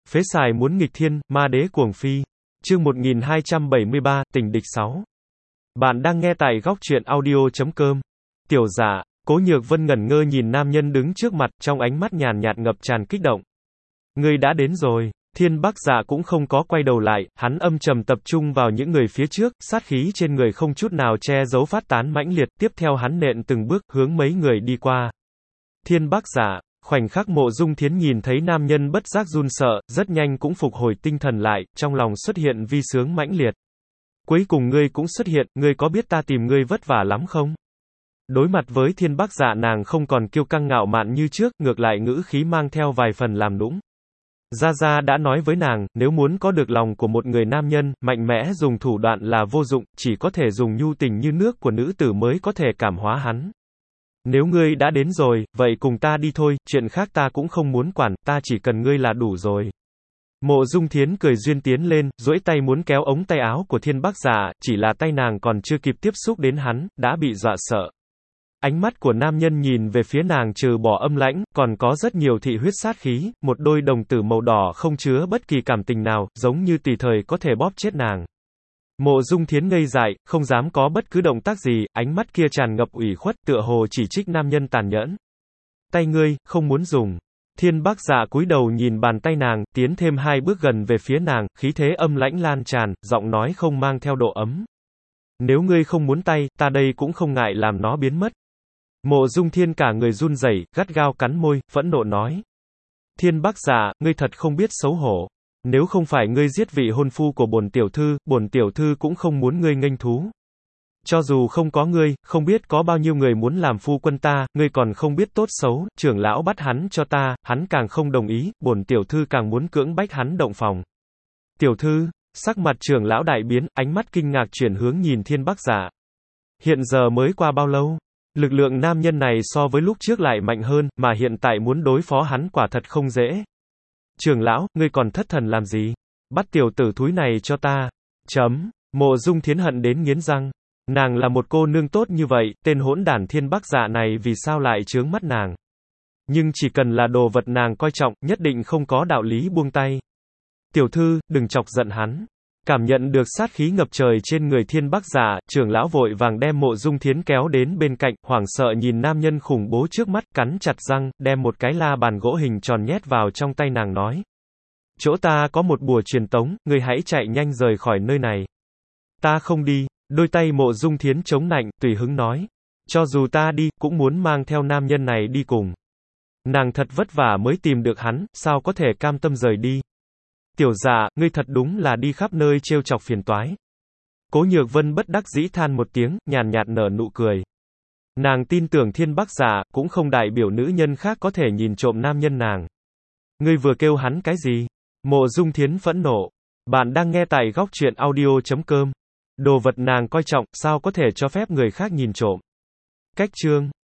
Phế xài muốn nghịch thiên, ma đế cuồng phi. Chương 1273, tình địch 6. Bạn đang nghe tại góc truyện audio.com. Tiểu dạ, Cố Nhược Vân ngẩn ngơ nhìn nam nhân đứng trước mặt, trong ánh mắt nhàn nhạt ngập tràn kích động. Ngươi đã đến rồi. Thiên Bắc Dạ cũng không có quay đầu lại, hắn âm trầm tập trung vào những người phía trước, sát khí trên người không chút nào che giấu phát tán mãnh liệt, tiếp theo hắn nện từng bước, hướng mấy người đi qua. Thiên Bắc Dạ, khoảnh khắc Mộ Dung Thiến nhìn thấy nam nhân bất giác run sợ, rất nhanh cũng phục hồi tinh thần lại, trong lòng xuất hiện vi sướng mãnh liệt. Cuối cùng ngươi cũng xuất hiện, ngươi có biết ta tìm ngươi vất vả lắm không? Đối mặt với Thiên Bắc Dạ nàng không còn kiêu căng ngạo mạn như trước, ngược lại ngữ khí mang theo vài phần làm nũng. Gia Gia đã nói với nàng, nếu muốn có được lòng của một người nam nhân, mạnh mẽ dùng thủ đoạn là vô dụng, chỉ có thể dùng nhu tình như nước của nữ tử mới có thể cảm hóa hắn. Nếu ngươi đã đến rồi, vậy cùng ta đi thôi, chuyện khác ta cũng không muốn quản, ta chỉ cần ngươi là đủ rồi. Mộ Dung Thiến cười duyên tiến lên, duỗi tay muốn kéo ống tay áo của Thiên Bắc Dạ, chỉ là tay nàng còn chưa kịp tiếp xúc đến hắn, đã bị dọa sợ. Ánh mắt của nam nhân nhìn về phía nàng trừ bỏ âm lãnh, còn có rất nhiều thị huyết sát khí, một đôi đồng tử màu đỏ không chứa bất kỳ cảm tình nào, giống như tùy thời có thể bóp chết nàng. Mộ Dung Thiến ngây dại, không dám có bất cứ động tác gì, ánh mắt kia tràn ngập ủy khuất, tựa hồ chỉ trích nam nhân tàn nhẫn. Tay ngươi, không muốn dùng. Thiên Bắc Dạ cúi đầu nhìn bàn tay nàng, tiến thêm 2 bước gần về phía nàng, khí thế âm lãnh lan tràn, giọng nói không mang theo độ ấm. Nếu ngươi không muốn tay, ta đây cũng không ngại làm nó biến mất. Mộ Dung Thiên cả người run rẩy, gắt gao cắn môi, phẫn nộ nói. Thiên Bắc Dạ, ngươi thật không biết xấu hổ. Nếu không phải ngươi giết vị hôn phu của bổn tiểu thư cũng không muốn ngươi nghênh thú. Cho dù không có ngươi, không biết có bao nhiêu người muốn làm phu quân ta, ngươi còn không biết tốt xấu, trưởng lão bắt hắn cho ta, hắn càng không đồng ý, bổn tiểu thư càng muốn cưỡng bách hắn động phòng. Tiểu thư, sắc mặt trưởng lão đại biến, ánh mắt kinh ngạc chuyển hướng nhìn Thiên Bắc Dạ. Hiện giờ mới qua bao lâu? Lực lượng nam nhân này so với lúc trước lại mạnh hơn, mà hiện tại muốn đối phó hắn quả thật không dễ. Trưởng lão, ngươi còn thất thần làm gì? Bắt tiểu tử thúi này cho ta. Mộ Dung Thiến hận đến nghiến răng. Nàng là một cô nương tốt như vậy, tên hỗn đản Thiên Bắc Dạ này vì sao lại chướng mắt nàng? Nhưng chỉ cần là đồ vật nàng coi trọng, nhất định không có đạo lý buông tay. Tiểu thư, đừng chọc giận hắn. Cảm nhận được sát khí ngập trời trên người Thiên Bắc Dạ, trưởng lão vội vàng đem Mộ Dung Thiến kéo đến bên cạnh, hoảng sợ nhìn nam nhân khủng bố trước mắt, cắn chặt răng, đem một cái la bàn gỗ hình tròn nhét vào trong tay nàng nói. Chỗ ta có một bùa truyền tống, ngươi hãy chạy nhanh rời khỏi nơi này. Ta không đi. Đôi tay Mộ Dung Thiến chống nạnh, tùy hứng nói. Cho dù ta đi, cũng muốn mang theo nam nhân này đi cùng. Nàng thật vất vả mới tìm được hắn, sao có thể cam tâm rời đi. Tiểu Dạ, ngươi thật đúng là đi khắp nơi trêu chọc phiền toái. Cố Nhược Vân bất đắc dĩ than một tiếng, nhàn nhạt nở nụ cười. Nàng tin tưởng Thiên Bắc Dạ, cũng không đại biểu nữ nhân khác có thể nhìn trộm nam nhân nàng. Ngươi vừa kêu hắn cái gì? Mộ Dung Thiến phẫn nộ. Bạn đang nghe tại góc truyện audio.com. Đồ vật nàng coi trọng, sao có thể cho phép người khác nhìn trộm. Cách chương